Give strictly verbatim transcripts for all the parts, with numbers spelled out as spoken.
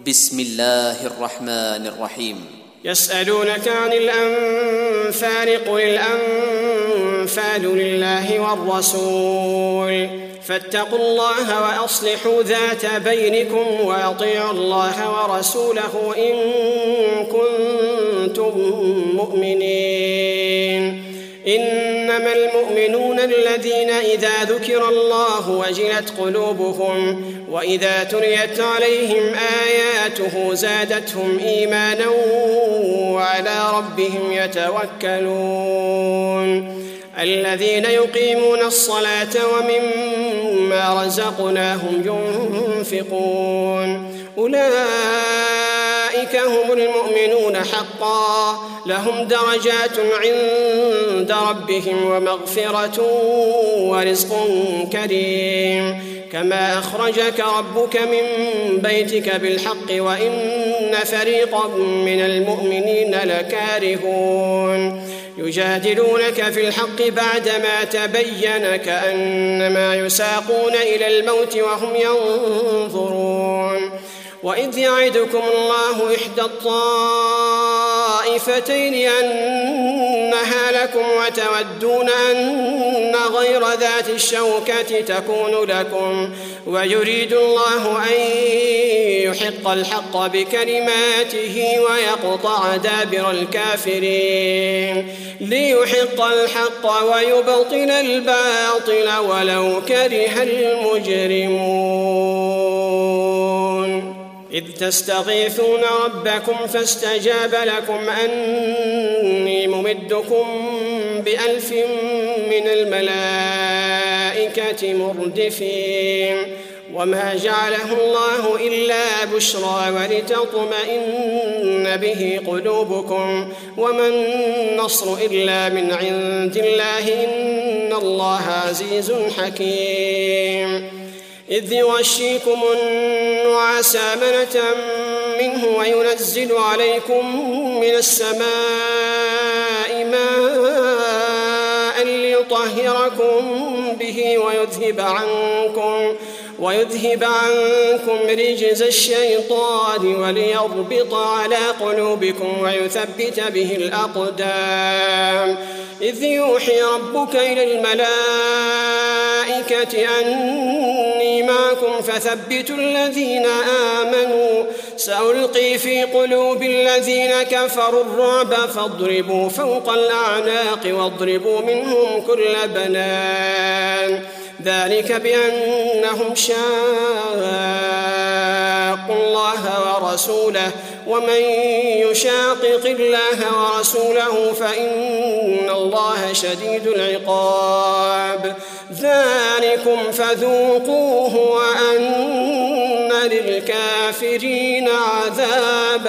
بسم الله الرحمن الرحيم. يسألونك عن الأنفال قل الأنفال لله والرسول فاتقوا الله وأصلحوا ذات بينكم وأطيعوا الله ورسوله إن كنتم مؤمنين. إنما المؤمنون الذين إذا ذكر الله وجلت قلوبهم وإذا تليت عليهم آياته زادتهم إيمانا وعلى ربهم يتوكلون. الذين يقيمون الصلاة ومما رزقناهم ينفقون أولئك هم المؤمنون حقا لهم درجات عند ربهم ومغفرة ورزق كريم. كما أخرجك ربك من بيتك بالحق وإن فريقا من المؤمنين لكارهون يجادلونك في الحق بعدما تبين كأنما يساقون إلى الموت وهم ينظرون. وإذ يعدكم الله إحدى الطائفتين أنها لكم وتودون أن غير ذات الشوكة تكون لكم ويريد الله أن يحق الحق بكلماته ويقطع دابر الكافرين ليحق الحق ويبطل الباطل ولو كره المجرمون. إذ تستغيثون ربكم فاستجاب لكم أني ممدكم بألف من الملائكة مردفين وما جعله الله إلا بشرى ولتطمئن به قلوبكم وما النصر إلا من عند الله إن الله عزيز حكيم. إذ يغشيكم النعاس أمنة منه وينزل عليكم من السماء ماء ليطهركم به ويذهب عنكم ويذهب عنكم رجز الشيطان وليربط على قلوبكم ويثبت به الأقدام. إذ يوحي ربك إلى الملائكة أني معكم فثبتوا الذين آمنوا سألقي في قلوب الذين كفروا الرعب فاضربوا فوق الأعناق واضربوا منهم كل بنان ذلك بأنهم شاقوا الله ورسوله ومن يشاقق الله ورسوله فإن الله شديد العقاب. ذلكم فذوقوه وأن للكافرين عذاب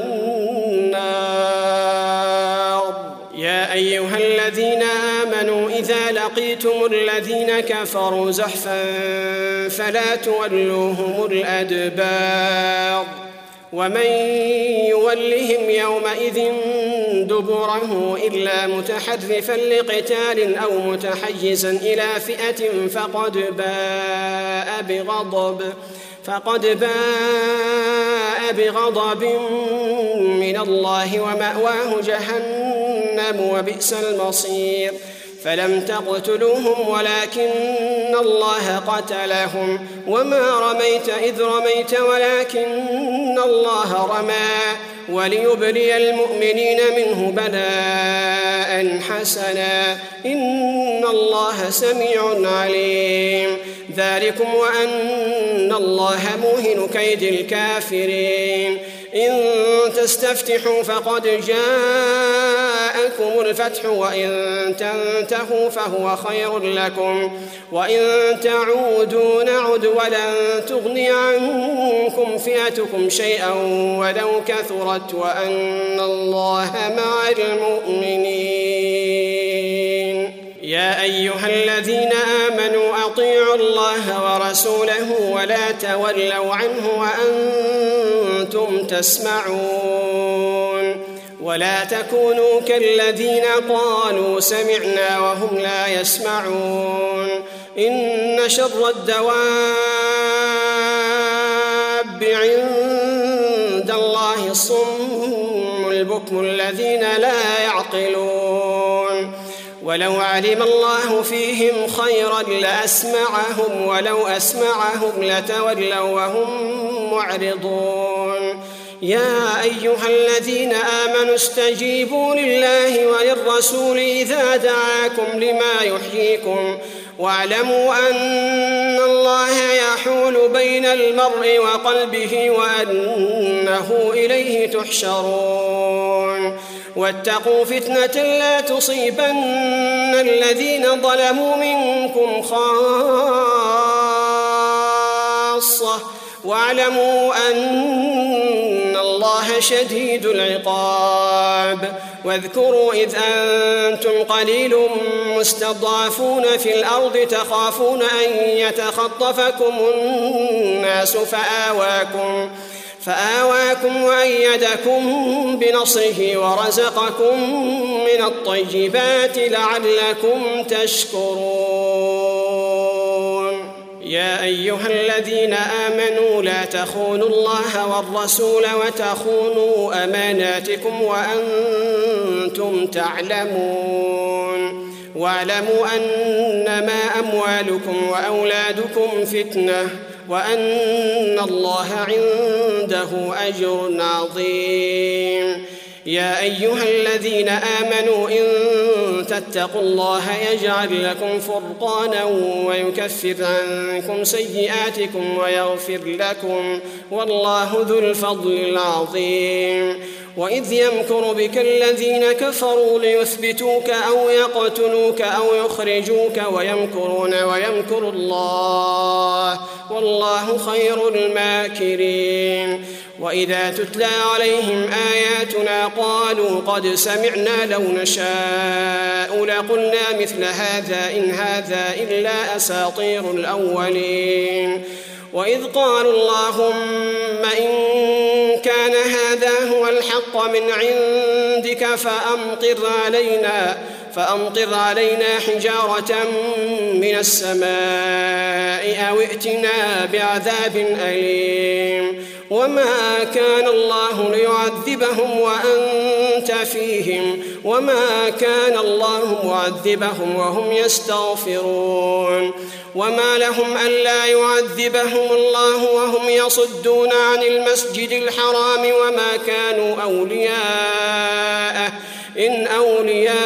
النار. يا أيها الذين آمنوا إذا لقيتم الذين كفروا زحفا فلا تولوهم الأدبار ومن يولهم يومئذ دبره إلا متحرفا لقتال أو متحيزا إلى فئة فقد باء بغضب فقد باء بغضب من الله ومأواه جهنم وبئس المصير. فلم تقتلوهم ولكن الله قتلهم وما رميت إذ رميت ولكن الله رمى وليبلي المؤمنين منه بلاء حسنا إن الله سميع عليم. ذلكم وأن الله موهن كيد الكافرين. إن تستفتحوا فقد جاءكم الفتح وإن تنتهوا فهو خير لكم وإن تعودوا نعد ولن تغني عنكم فئتكم شيئا ولو كثرت وأن الله مع المؤمنين. يا أيها الذين آمنوا أطيعوا الله ورسوله ولا تولوا عنه وأنتم تسمعون ولا تكونوا كالذين قالوا سمعنا وهم لا يسمعون. إن شر الدواب عند الصم البكم الذين لا يعقلون ولو علم الله فيهم خيرا لأسمعهم ولو أسمعهم لتولوا وهم معرضون يا أيها الذين آمنوا استجيبوا لله وللرسول إذا دعاكم لما يحييكم واعلموا أن الله يحول بين المرء وقلبه وأنه إليه تحشرون واتقوا فتنة لا تصيبن الذين ظلموا منكم خاصة واعلموا أن الله شديد العقاب واذكروا إذ أنتم قليل مستضعفون في الأرض تخافون أن يتخطفكم الناس فآواكم فآواكم وأيدكم بنصره ورزقكم من الطيبات لعلكم تشكرون يا أيها الذين آمنوا لا تخونوا الله والرسول وتخونوا أماناتكم وأنتم تعلمون واعلموا أنما أموالكم وأولادكم فتنة وأن الله عنده أجر عظيم يا أيها الذين آمنوا إن تتقوا الله يجعل لكم فرقانا ويكفر عنكم سيئاتكم ويغفر لكم والله ذو الفضل العظيم وإذ يمكر بك الذين كفروا ليثبتوك أو يقتلوك أو يخرجوك ويمكرون ويمكر الله والله خير الماكرين وإذا تتلى عليهم آياتنا قالوا قد سمعنا لو نشاء لقلنا مثل هذا إن هذا إلا أساطير الأولين وإذ قالوا اللهم إن كان هذا هو الحق من عندك فأمطر علينا فأمطر علينا حجارة من السماء أو ائتنا بعذاب أليم وما كان الله ليعذبهم وأنت فيهم وما كان الله معذبهم وهم يستغفرون وما لهم ألا يعذبهم الله وهم يصدون عن المسجد الحرام وما كانوا أولياءه إن أولياؤه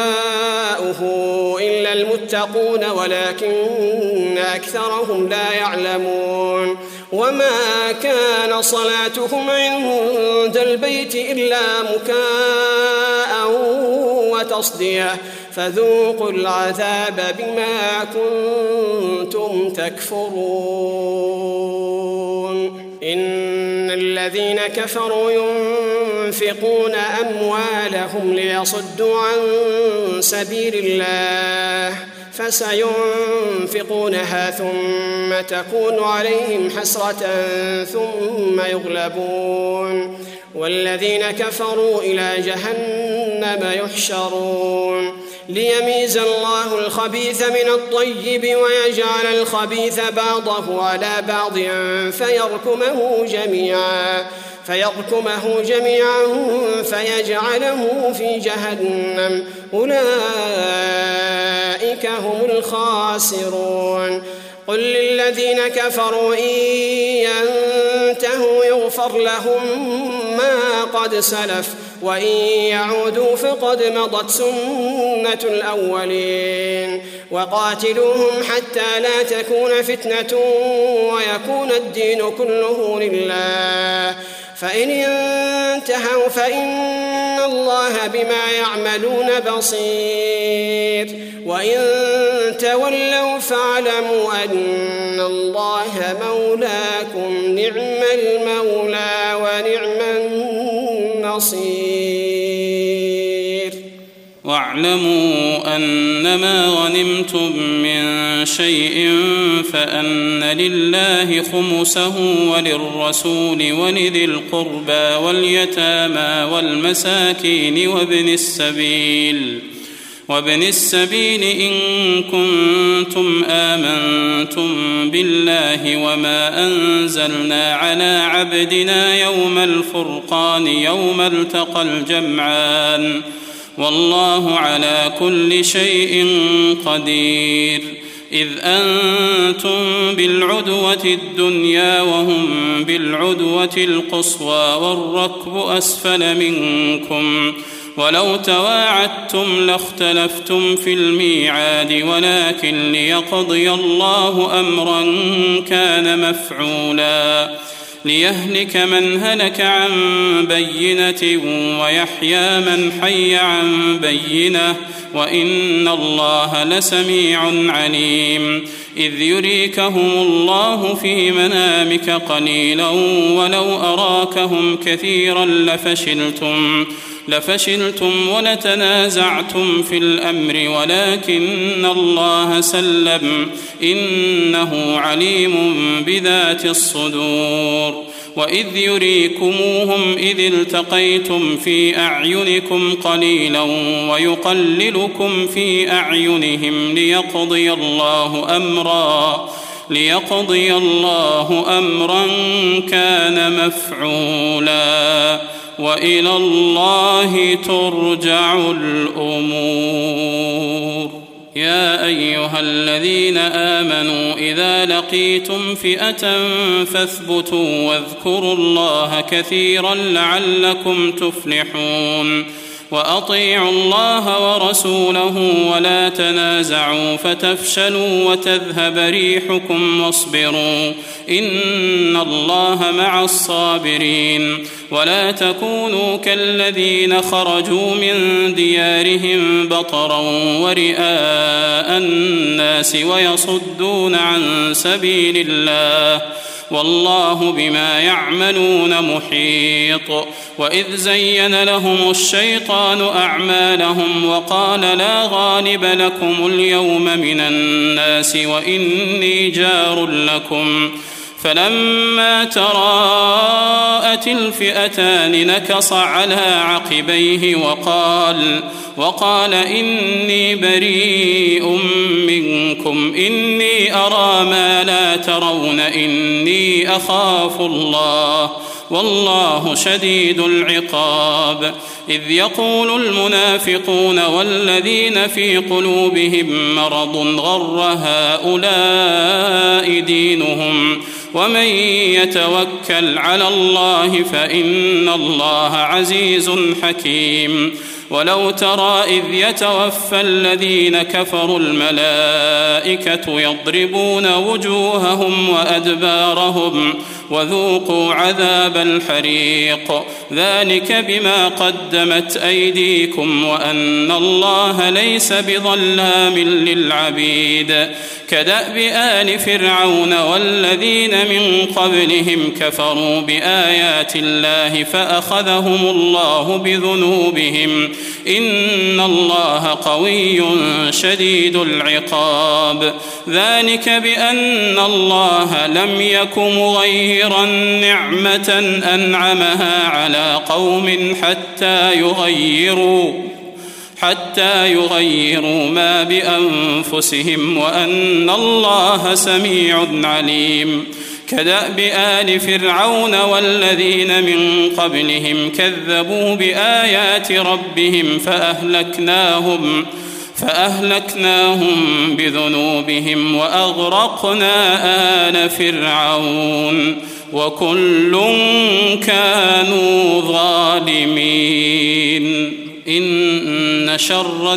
إلا المتقون ولكن أكثرهم لا يعلمون وما كان صلاتهم عند البيت إلا مكاء وتصدية فذوقوا العذاب بما كنتم تكفرون إن الذين كفروا ينفقون أموالهم ليصدوا عن سبيل الله فسينفقونها ثم تكون عليهم حسرة ثم يغلبون والذين كفروا إلى جهنم يحشرون ليميز الله الخبيث من الطيب ويجعل الخبيث بعضه على بعض فيركمه جميعا فيركمه جميعا فيجعله في جهنم أولئك هم الخاسرون قل للذين كفروا إن ينتهوا يغفر لهم ما قد سلف وإن يعودوا فقد مضت سنة الأولين وقاتلوهم حتى لا تكون فتنة ويكون الدين كله لله فإن انتهوا فإن الله بما يعملون بصير وإن تولوا فاعلموا أن الله مولاكم نعم المولى ونعم النصير واعلموا أنما غنمتم من شيء فأن لله خمسه وللرسول ولذي القربى واليتامى والمساكين وابن السبيل وابن السبيل إن كنتم آمنتم بالله وما أنزلنا على عبدنا يوم الفرقان يوم التقى الجمعان والله على كل شيء قدير إذ أنتم بالعدوة الدنيا وهم بالعدوة القصوى والركب أسفل منكم ولو تواعدتم لاختلفتم في الميعاد ولكن ليقضي الله أمرا كان مفعولا ليهلك من هلك عن بينة ويحيى من حي عن بينة وإن الله لسميع عليم إذ يريكهم الله في منامك قليلا ولو أراكهم كثيرا لفشلتم لفشلتم ولتنازعتم في الأمر ولكن الله سلم إنه عليم بذات الصدور وإذ يريكموهم إذ التقيتم في أعينكم قليلا ويقللكم في أعينهم ليقضي الله أمرا ليقضي الله أمرا كان مفعولا وإلى الله ترجع الأمور يا أيها الذين آمنوا إذا لقيتم فئة فاثبتوا واذكروا الله كثيرا لعلكم تفلحون وأطيعوا الله ورسوله ولا تنازعوا فتفشلوا وتذهب ريحكم واصبروا إن الله مع الصابرين ولا تكونوا كالذين خرجوا من ديارهم بطرا ورئاء الناس ويصدون عن سبيل الله والله بما يعملون محيط وإذ زين لهم الشيطان أعمالهم وقال لا غالب لكم اليوم من الناس وإني جار لكم فلما تراءت الفئتان نكص على عقبيه وقال وقال إني بريء منكم إني أرى ما لا ترون إني أخاف الله والله شديد العقاب إذ يقول المنافقون والذين في قلوبهم مرض غر هؤلاء دينهم ومن يتوكل على الله فإن الله عزيز حكيم ولو ترى إذ يتوفى الذين كفروا الملائكة يضربون وجوههم وأدبارهم وذوقوا عذاب الحريق ذلك بما قدمت أيديكم وأن الله ليس بظلام للعبيد كدأب آل فرعون والذين من قبلهم كفروا بآيات الله فأخذهم الله بذنوبهم إن الله قوي شديد العقاب ذلك بأن الله لم يك مغيرا نعمة أنعمها على قوم حتى يغيروا حتى يغيروا ما بأنفسهم وأن الله سميع عليم كدأب آل فرعون والذين من قبلهم كذبوا بآيات ربهم فأهلكناهم فأهلكناهم بذنوبهم وأغرقنا آل فرعون وكل كانوا ظالمين إن شر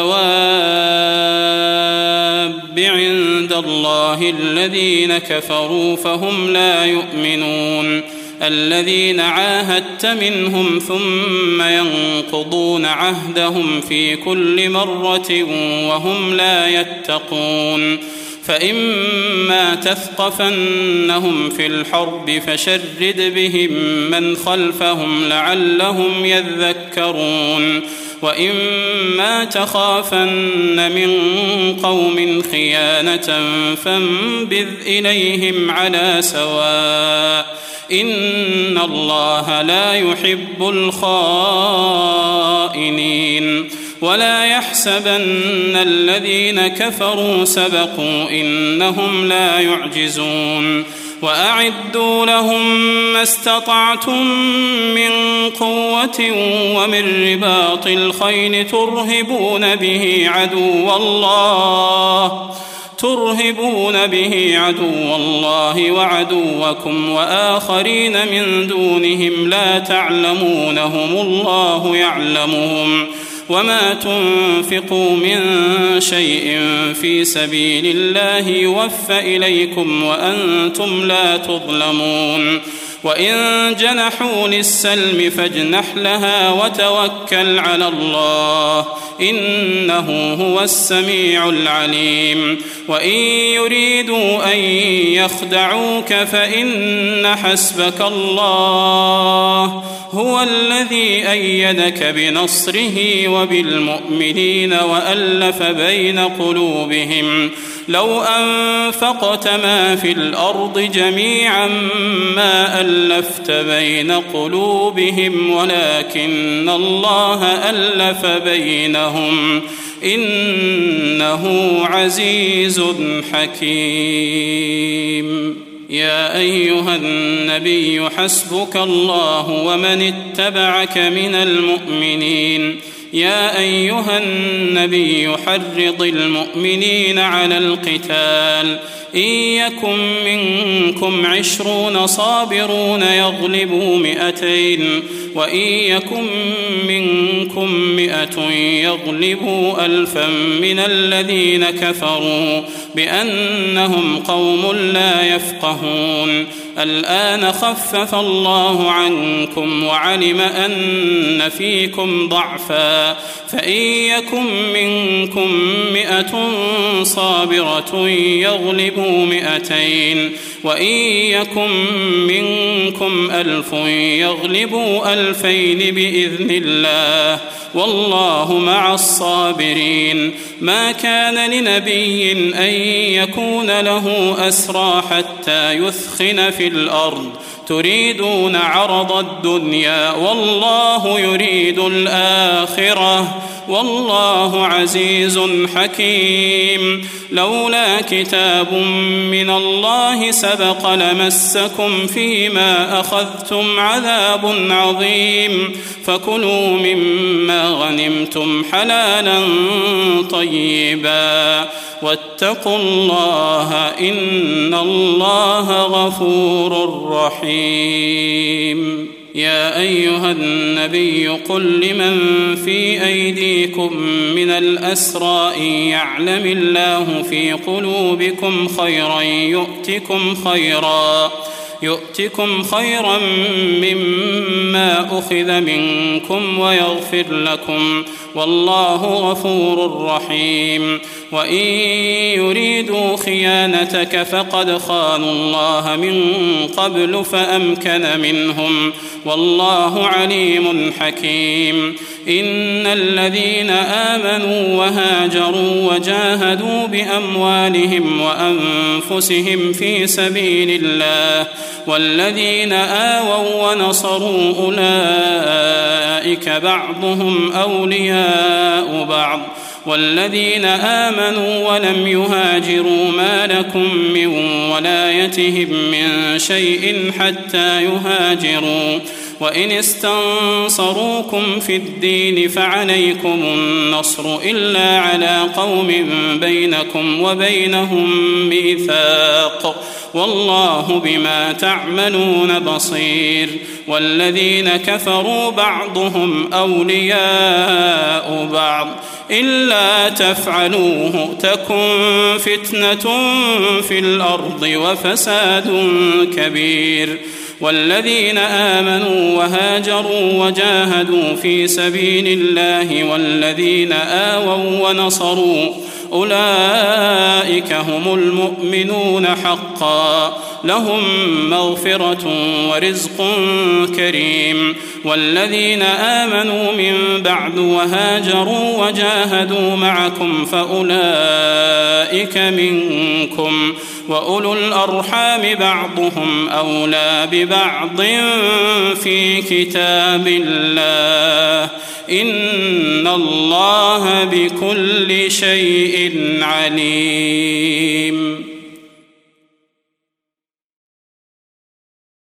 الدواب عند الله الذين كفروا فهم لا يؤمنون الذين عاهدت منهم ثم ينقضون عهدهم في كل مرة وهم لا يتقون فإما تثقفنهم في الحرب فشرد بهم من خلفهم لعلهم يذكرون وإما تخافن من قوم خيانة فانبذ إليهم على سواء إن الله لا يحب الخائنين ولا يحسبن الذين كفروا سبقوا إنهم لا يعجزون وأعدوا لهم ما استطعتم من قوة ومن رباط الخيل ترهبون به عدو الله ترهبون به عدو الله وعدوكم وآخرين من دونهم لا تعلمونهم الله يعلمهم وما تنفقوا من شيء في سبيل الله يوفى إليكم وأنتم لا تظلمون وإن جنحوا للسلم فاجنح لها وتوكل على الله إنه هو السميع العليم وإن يريدوا أن يخدعوك فإن حسبك الله هو الذي أيدك بنصره وبالمؤمنين وألف بين قلوبهم لو أنفقت ما في الأرض جميعا ما ألفت بين قلوبهم ولكن الله ألف بينهم إنه عزيز حكيم. يا أيها النبي حسبك الله ومن اتبعك من المؤمنين. يا أيها النبي حرض المؤمنين على القتال إن يكن منكم عشرون صابرون يغلبوا مئتين وإن يكن منكم مئة يغلبوا ألفا من الذين كفروا بأنهم قوم لا يفقهون. الآن خفف الله عنكم وعلم أن فيكم ضعفا فإن يكن منكم مئة صابرة يغلبوا مئتين وإن يكن منكم ألف يغلبوا ألفين بإذن الله والله مع الصابرين. ما كان لنبي أن يكون له أسرى حتى يثخن في الأرض تريدون عرض الدنيا والله يريد الآخرة والله عزيز حكيم. لولا كتاب من الله سبق لمسكم فيما أخذتم عذاب عظيم فكلوا مما غنمتم حلالا طيبا واتقوا الله إن الله غفور رحيم. يا أيها النبي قل لمن في أيديكم من الأسرى إن يعلم الله في قلوبكم خيرا يؤتكم خيرا يؤتكم خيرا مما أخذ منكم ويغفر لكم والله غفور رحيم. وإن يريدوا خيانتك فقد خانوا الله من قبل فأمكن منهم والله عليم حكيم. إن الذين آمنوا وهاجروا وجاهدوا بأموالهم وأنفسهم في سبيل الله والذين آووا ونصروا أولئك بعضهم أولياء بعض والذين آمنوا ولم يهاجروا ما لكم من ولايتهم من شيء حتى يهاجروا وإن استنصروكم في الدين فعليكم النصر إلا على قوم بينكم وبينهم ميثاق والله بما تعملون بصير. والذين كفروا بعضهم أولياء بعض إلا تفعلوه تكن فتنة في الأرض وفساد كبير. والذين آمنوا وهاجروا وجاهدوا في سبيل الله والذين آووا ونصروا أولئك هم المؤمنون حقا لهم مغفرة ورزق كريم. والذين آمنوا من بعد وهاجروا وجاهدوا معكم فأولئك منكم وأولو الأرحام بعضهم أولى ببعض في كتاب الله إن الله بكل شيء عليم.